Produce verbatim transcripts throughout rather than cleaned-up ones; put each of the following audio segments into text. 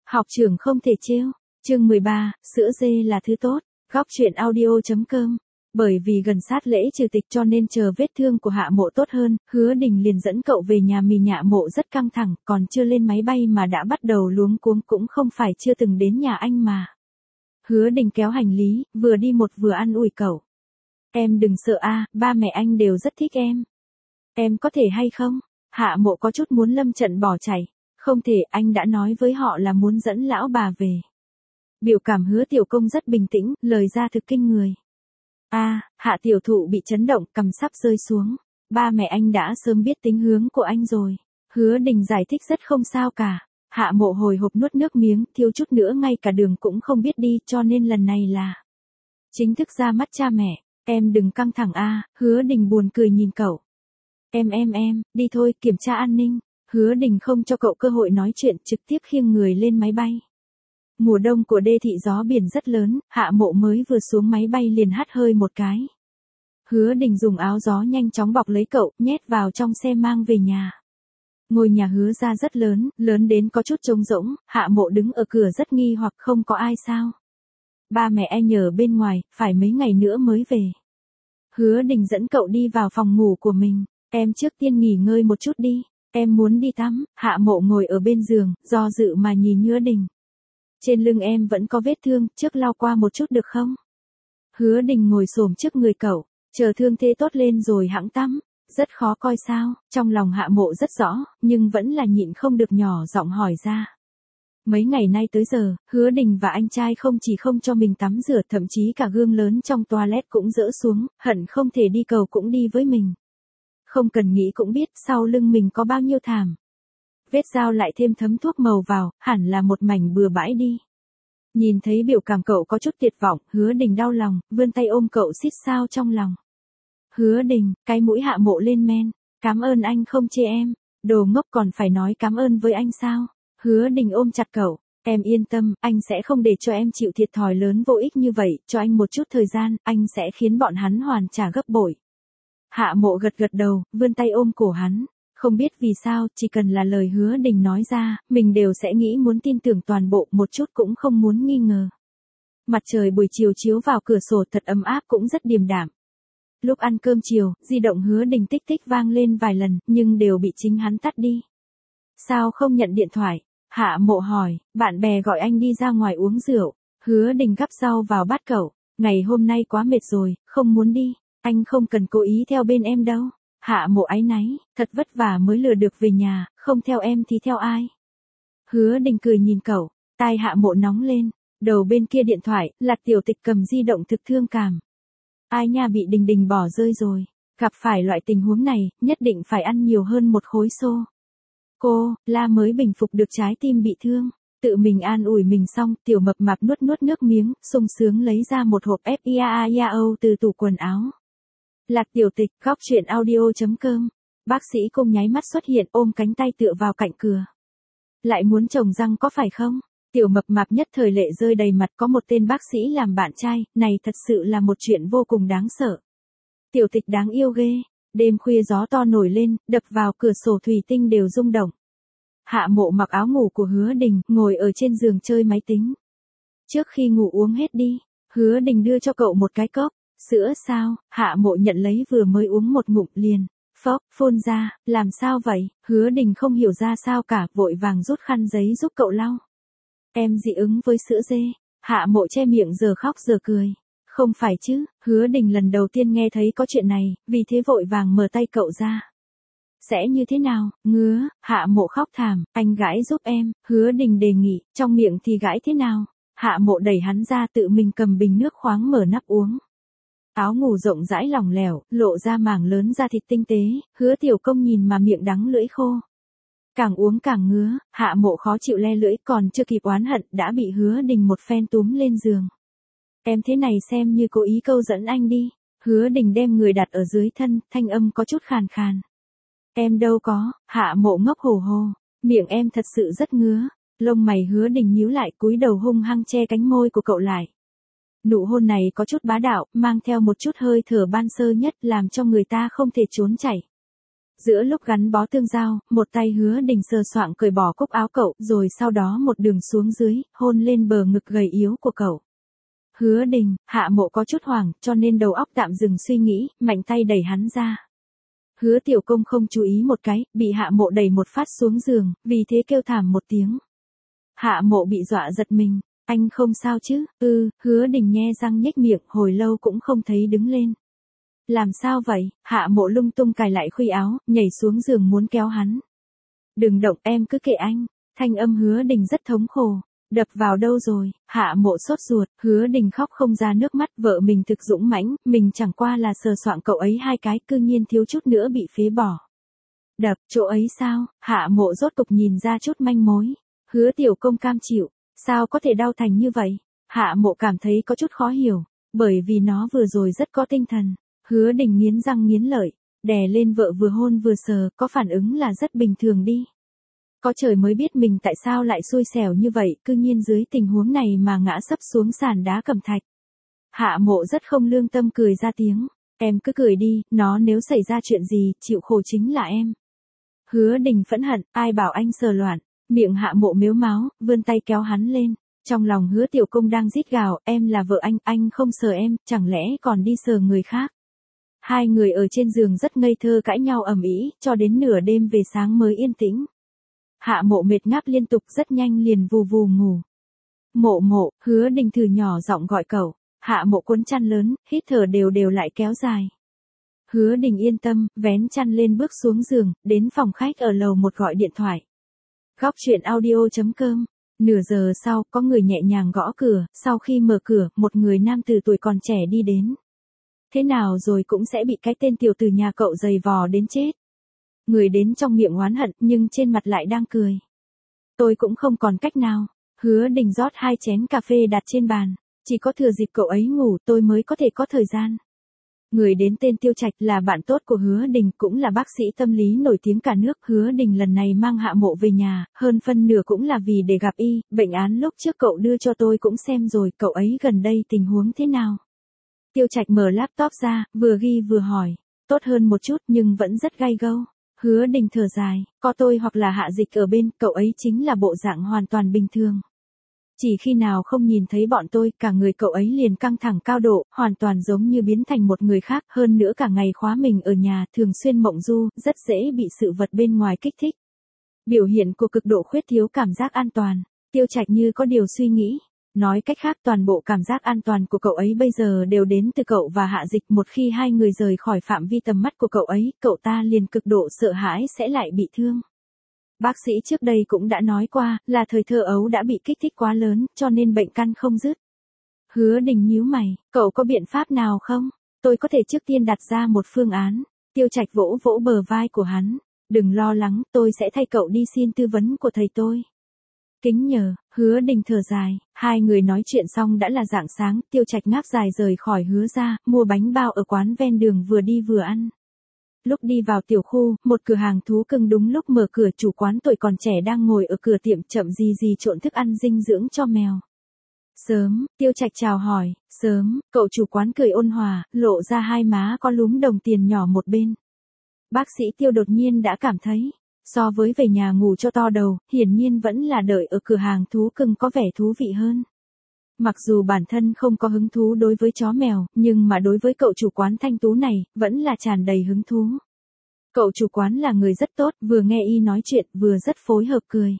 Học trưởng không thể trêu. Chương mười ba, sữa dê là thứ tốt. Góc truyện audio.com. Bởi vì gần sát lễ trừ tịch cho nên chờ vết thương của Hạ Mộ tốt hơn, Hứa Đình liền dẫn cậu về nhà mì. Hạ Mộ rất căng thẳng, còn chưa lên máy bay mà đã bắt đầu luống cuống, cũng không phải chưa từng đến nhà anh mà. Hứa Đình kéo hành lý, vừa đi một vừa an ủi cậu. Em đừng sợ a, ba mẹ anh đều rất thích em. Em có thể hay không? Hạ Mộ có chút muốn lâm trận bỏ chạy. Không thể, anh đã nói với họ là muốn dẫn lão bà về. Biểu cảm Hứa Tiểu Công rất bình tĩnh, lời ra thực kinh người. A, à, Hạ tiểu thụ bị chấn động, cằm sắp rơi xuống. Ba mẹ anh đã sớm biết tính hướng của anh rồi. Hứa Đình giải thích rất không sao cả. Hạ Mộ hồi hộp nuốt nước miếng, thiếu chút nữa ngay cả đường cũng không biết đi, cho nên lần này là chính thức ra mắt cha mẹ. Em đừng căng thẳng a, à, Hứa Đình buồn cười nhìn cậu. Em em em, đi thôi, kiểm tra an ninh. Hứa Đình không cho cậu cơ hội nói chuyện, trực tiếp khiêng người lên máy bay. Mùa đông của đê thị gió biển rất lớn, Hạ Mộ mới vừa xuống máy bay liền hắt hơi một cái. Hứa Đình dùng áo gió nhanh chóng bọc lấy cậu, nhét vào trong xe mang về nhà. Ngôi nhà Hứa ra rất lớn, lớn đến có chút trống rỗng, Hạ Mộ đứng ở cửa rất nghi hoặc không có ai sao. Ba mẹ anh ở bên ngoài, phải mấy ngày nữa mới về. Hứa Đình dẫn cậu đi vào phòng ngủ của mình, em trước tiên nghỉ ngơi một chút đi, em muốn đi tắm. Hạ Mộ ngồi ở bên giường, do dự mà nhìn Hứa Đình. Trên lưng em vẫn có vết thương, trước lau qua một chút được không? Hứa Đình ngồi xổm trước người cậu, chờ thương thế tốt lên rồi hẵng tắm. Rất khó coi sao? Trong lòng Hạ Mộ rất rõ, nhưng vẫn là nhịn không được nhỏ giọng hỏi ra. Mấy ngày nay tới giờ, Hứa Đình và anh trai không chỉ không cho mình tắm rửa, thậm chí cả gương lớn trong toilet cũng dỡ xuống, hận không thể đi cầu cũng đi với mình. Không cần nghĩ cũng biết sau lưng mình có bao nhiêu thảm. Vết dao lại thêm thấm thuốc màu vào, hẳn là một mảnh bừa bãi đi. Nhìn thấy biểu cảm cậu có chút tuyệt vọng, Hứa Đình đau lòng, vươn tay ôm cậu xít sao trong lòng. Hứa Đình, cái mũi Hạ Mộ lên men. Cảm ơn anh không chê em. Đồ ngốc, còn phải nói cảm ơn với anh sao? Hứa Đình ôm chặt cậu. Em yên tâm, anh sẽ không để cho em chịu thiệt thòi lớn vô ích như vậy, cho anh một chút thời gian, anh sẽ khiến bọn hắn hoàn trả gấp bội. Hạ Mộ gật gật đầu, vươn tay ôm cổ hắn. Không biết vì sao, chỉ cần là lời Hứa Đình nói ra, mình đều sẽ nghĩ muốn tin tưởng toàn bộ, một chút cũng không muốn nghi ngờ. Mặt trời buổi chiều chiếu vào cửa sổ thật ấm áp, cũng rất điềm đạm. Lúc ăn cơm chiều, di động Hứa Đình tích tích vang lên vài lần, nhưng đều bị chính hắn tắt đi. Sao không nhận điện thoại? Hạ Mộ hỏi, bạn bè gọi anh đi ra ngoài uống rượu. Hứa Đình gắp rau vào bát cậu. Ngày hôm nay quá mệt rồi, không muốn đi. Anh không cần cố ý theo bên em đâu. Hạ Mộ áy náy, thật vất vả mới lừa được về nhà, không theo em thì theo ai? Hứa Đình cười nhìn cậu, tai Hạ Mộ nóng lên, đầu bên kia điện thoại, là Tiểu Tịch cầm di động thực thương cảm. Ai nha, bị Đình Đình bỏ rơi rồi, gặp phải loại tình huống này, nhất định phải ăn nhiều hơn một khối xô. Cô, La mới bình phục được trái tim bị thương, tự mình an ủi mình xong, Tiểu Mập Mạp nuốt nuốt nước miếng, sung sướng lấy ra một hộp ép i a i a o từ tủ quần áo. Lạc Tiểu Tịch, góc truyện audio.com. Bác sĩ Cung nháy mắt xuất hiện, ôm cánh tay tựa vào cạnh cửa. Lại muốn trồng răng có phải không? Tiểu Mập Mạp nhất thời lệ rơi đầy mặt, có một tên bác sĩ làm bạn trai, này thật sự là một chuyện vô cùng đáng sợ. Tiểu Tịch đáng yêu ghê. Đêm khuya gió to nổi lên, đập vào cửa sổ thủy tinh đều rung động. Hạ Mộ mặc áo ngủ của Hứa Đình, ngồi ở trên giường chơi máy tính. Trước khi ngủ uống hết đi, Hứa Đình đưa cho cậu một cái cốc. Sữa sao? Hạ Mộ nhận lấy vừa mới uống một ngụm liền. Phốc, phun ra, làm sao vậy? Hứa Đình không hiểu ra sao cả, vội vàng rút khăn giấy giúp cậu lau. Em dị ứng với sữa dê. Hạ Mộ che miệng giờ khóc giờ cười. Không phải chứ, Hứa Đình lần đầu tiên nghe thấy có chuyện này, vì thế vội vàng mở tay cậu ra. Sẽ như thế nào? Ngứa. Hạ Mộ khóc thảm, anh gãi giúp em. Hứa Đình đề nghị, trong miệng thì gãi thế nào? Hạ Mộ đẩy hắn ra, tự mình cầm bình nước khoáng mở nắp uống. Áo ngủ rộng rãi lỏng lẻo, lộ ra mảng lớn da thịt tinh tế, Hứa Tiểu Công nhìn mà miệng đắng lưỡi khô. Càng uống càng ngứa, Hạ Mộ khó chịu le lưỡi, còn chưa kịp oán hận, đã bị Hứa Đình một phen túm lên giường. Em thế này xem như cố ý câu dẫn anh đi. Hứa Đình đem người đặt ở dưới thân, thanh âm có chút khàn khàn. Em đâu có. Hạ Mộ ngốc hồ hồ. Miệng em thật sự rất ngứa. Lông mày Hứa Đình nhíu lại, cúi đầu hung hăng che cánh môi của cậu lại. Nụ hôn này có chút bá đạo, mang theo một chút hơi thở ban sơ nhất, làm cho người ta không thể trốn chạy. Giữa lúc gắn bó tương giao, một tay Hứa Đình sờ soạng cởi bỏ cúc áo cậu, rồi sau đó một đường xuống dưới, hôn lên bờ ngực gầy yếu của cậu. Hứa Đình, Hạ Mộ có chút hoảng, cho nên đầu óc tạm dừng suy nghĩ, mạnh tay đẩy hắn ra. Hứa Tiểu Công không chú ý một cái, bị Hạ Mộ đẩy một phát xuống giường, vì thế kêu thảm một tiếng. Hạ Mộ bị dọa giật mình, anh không sao chứ? Ừ, Hứa Đình nhe răng nhếch miệng, hồi lâu cũng không thấy đứng lên. Làm sao vậy? Hạ Mộ lung tung cài lại khuy áo, nhảy xuống giường muốn kéo hắn. Đừng động, em cứ kệ anh. Thanh âm Hứa Đình rất thống khổ. Đập vào đâu rồi? Hạ Mộ sốt ruột, Hứa Đình khóc không ra nước mắt, vợ mình thực dũng mãnh, mình chẳng qua là sờ soạng cậu ấy hai cái, cư nhiên thiếu chút nữa bị phế bỏ. Đập, chỗ ấy sao? Hạ Mộ rốt cục nhìn ra chút manh mối. Hứa Tiểu Công cam chịu, sao có thể đau thành như vậy? Hạ Mộ cảm thấy có chút khó hiểu, bởi vì nó vừa rồi rất có tinh thần. Hứa Đình nghiến răng nghiến lợi, đè lên vợ vừa hôn vừa sờ, có phản ứng là rất bình thường đi. Có trời mới biết mình tại sao lại xui xẻo như vậy, cư nhiên dưới tình huống này mà ngã sấp xuống sàn đá cẩm thạch. Hạ Mộ rất không lương tâm cười ra tiếng, em cứ cười đi, nó nếu xảy ra chuyện gì, chịu khổ chính là em. Hứa Đình phẫn hận, ai bảo anh sờ loạn, miệng Hạ Mộ mếu máo, vươn tay kéo hắn lên. Trong lòng Hứa Tiểu Công đang rít gào, em là vợ anh, anh không sờ em, chẳng lẽ còn đi sờ người khác. Hai người ở trên giường rất ngây thơ cãi nhau ầm ĩ, cho đến nửa đêm về sáng mới yên tĩnh. Hạ Mộ mệt ngáp liên tục, rất nhanh liền vù vù ngủ. Mộ Mộ, Hứa Đình thử nhỏ giọng gọi cậu. Hạ Mộ cuốn chăn lớn, hít thở đều đều lại kéo dài. Hứa Đình yên tâm, vén chăn lên bước xuống giường, đến phòng khách ở lầu một gọi điện thoại. Góc truyện audio chấm com. Nửa giờ sau, có người nhẹ nhàng gõ cửa, sau khi mở cửa, một người nam từ tuổi còn trẻ đi đến. Thế nào rồi cũng sẽ bị cái tên tiểu tử nhà cậu giày vò đến chết. Người đến trong miệng oán hận, nhưng trên mặt lại đang cười. Tôi cũng không còn cách nào. Hứa Đình rót hai chén cà phê đặt trên bàn. Chỉ có thừa dịp cậu ấy ngủ tôi mới có thể có thời gian. Người đến tên Tiêu Trạch là bạn tốt của Hứa Đình, cũng là bác sĩ tâm lý nổi tiếng cả nước. Hứa Đình lần này mang Hạ Mộ về nhà, hơn phân nửa cũng là vì để gặp y. Bệnh án lúc trước cậu đưa cho tôi cũng xem rồi, cậu ấy gần đây tình huống thế nào? Tiêu Trạch mở laptop ra, vừa ghi vừa hỏi. Tốt hơn một chút nhưng vẫn rất gay gâu. Hứa Đình thở dài, có tôi hoặc là Hạ Dịch ở bên, cậu ấy chính là bộ dạng hoàn toàn bình thường. Chỉ khi nào không nhìn thấy bọn tôi, cả người cậu ấy liền căng thẳng cao độ, hoàn toàn giống như biến thành một người khác, hơn nữa cả ngày khóa mình ở nhà, thường xuyên mộng du, rất dễ bị sự vật bên ngoài kích thích. Biểu hiện của cực độ khuyết thiếu cảm giác an toàn. Tiêu Trạch như có điều suy nghĩ. Nói cách khác, toàn bộ cảm giác an toàn của cậu ấy bây giờ đều đến từ cậu và Hạ Dịch. Một khi hai người rời khỏi phạm vi tầm mắt của cậu ấy, cậu ta liền cực độ sợ hãi sẽ lại bị thương. Bác sĩ trước đây cũng đã nói qua, là thời thơ ấu đã bị kích thích quá lớn, cho nên bệnh căn không dứt. Hứa Đình nhíu mày, cậu có biện pháp nào không? Tôi có thể trước tiên đặt ra một phương án. Tiêu Trạch vỗ vỗ bờ vai của hắn. Đừng lo lắng, tôi sẽ thay cậu đi xin tư vấn của thầy tôi. Kính nhờ. Hứa Đình thở dài, hai người nói chuyện xong đã là rạng sáng, Tiêu Trạch ngáp dài rời khỏi Hứa ra, mua bánh bao ở quán ven đường vừa đi vừa ăn. Lúc đi vào tiểu khu, một cửa hàng thú cưng đúng lúc mở cửa, chủ quán tuổi còn trẻ đang ngồi ở cửa tiệm chậm gì gì trộn thức ăn dinh dưỡng cho mèo. Sớm, Tiêu Trạch chào hỏi, sớm, cậu chủ quán cười ôn hòa, lộ ra hai má có lúm đồng tiền nhỏ một bên. Bác sĩ Tiêu đột nhiên đã cảm thấy, so với về nhà ngủ cho to đầu, hiển nhiên vẫn là đợi ở cửa hàng thú cưng có vẻ thú vị hơn. Mặc dù bản thân không có hứng thú đối với chó mèo, nhưng mà đối với cậu chủ quán thanh tú này, vẫn là tràn đầy hứng thú. Cậu chủ quán là người rất tốt, vừa nghe y nói chuyện, vừa rất phối hợp cười.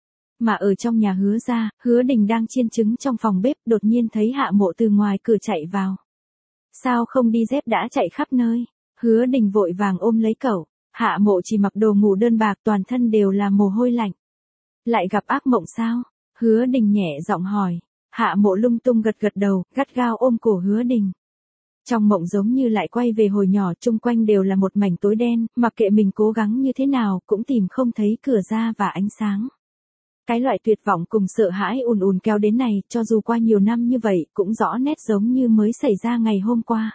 Mà ở trong nhà Hứa ra, Hứa Đình đang chiên trứng trong phòng bếp, đột nhiên thấy Hạ Mộ từ ngoài cửa chạy vào. Sao không đi dép đã chạy khắp nơi? Hứa Đình vội vàng ôm lấy cậu. Hạ Mộ chỉ mặc đồ ngủ đơn bạc, toàn thân đều là mồ hôi lạnh. Lại gặp ác mộng sao? Hứa Đình nhẹ giọng hỏi. Hạ Mộ lung tung gật gật đầu, gắt gao ôm cổ Hứa Đình. Trong mộng giống như lại quay về hồi nhỏ, chung quanh đều là một mảnh tối đen, mặc kệ mình cố gắng như thế nào, cũng tìm không thấy cửa ra và ánh sáng. Cái loại tuyệt vọng cùng sợ hãi ùn ùn kéo đến này, cho dù qua nhiều năm như vậy, cũng rõ nét giống như mới xảy ra ngày hôm qua.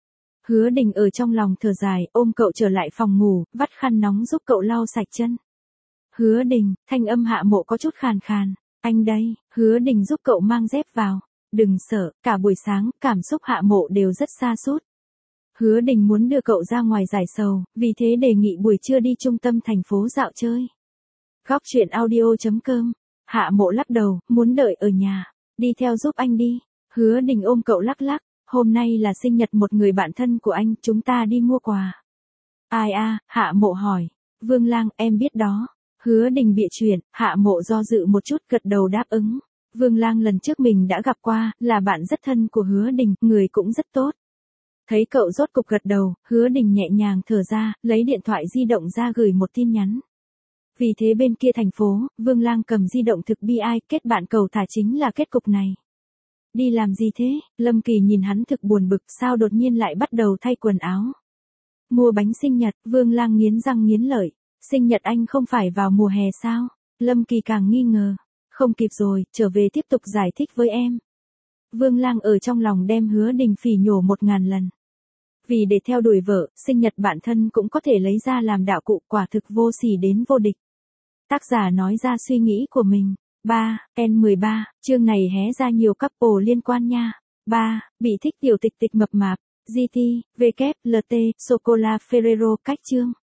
Hứa Đình ở trong lòng thở dài, ôm cậu trở lại phòng ngủ, vắt khăn nóng giúp cậu lau sạch chân. Hứa Đình, thanh âm Hạ Mộ có chút khàn khàn. Anh đây. Hứa Đình giúp cậu mang dép vào. Đừng sợ, cả buổi sáng, cảm xúc Hạ Mộ đều rất sa sút. Hứa Đình muốn đưa cậu ra ngoài giải sầu, vì thế đề nghị buổi trưa đi trung tâm thành phố dạo chơi. Góc truyện audio chấm com. Hạ Mộ lắc đầu, muốn đợi ở nhà. Đi theo giúp anh đi. Hứa Đình ôm cậu lắc lắc. Hôm nay là sinh nhật một người bạn thân của anh, chúng ta đi mua quà. Ai a? Hạ Mộ hỏi. Vương Lang, em biết đó. Hứa Đình bịa chuyện, Hạ Mộ do dự một chút gật đầu đáp ứng. Vương Lang lần trước mình đã gặp qua, là bạn rất thân của Hứa Đình, người cũng rất tốt. Thấy cậu rốt cục gật đầu, Hứa Đình nhẹ nhàng thở ra, lấy điện thoại di động ra gửi một tin nhắn. Vì thế bên kia thành phố, Vương Lang cầm di động thực bi ai, kết bạn cầu thả chính là kết cục này. Đi làm gì thế? Lâm Kỳ nhìn hắn thực buồn bực, sao đột nhiên lại bắt đầu thay quần áo. Mua bánh sinh nhật, Vương Lang nghiến răng nghiến lợi. Sinh nhật anh không phải vào mùa hè sao? Lâm Kỳ càng nghi ngờ. Không kịp rồi, trở về tiếp tục giải thích với em. Vương Lang ở trong lòng đem Hứa Đình phỉ nhổ một ngàn lần. Vì để theo đuổi vợ, sinh nhật bản thân cũng có thể lấy ra làm đạo cụ, quả thực vô sỉ đến vô địch. Tác giả nói ra suy nghĩ của mình. ba. N mười ba, chương này hé ra nhiều couple liên quan nha. ba. Bị thích tiểu tịch tịch mập mạp. giê tê, W, lờ tê, Sô-cô-la Ferrero cách chương.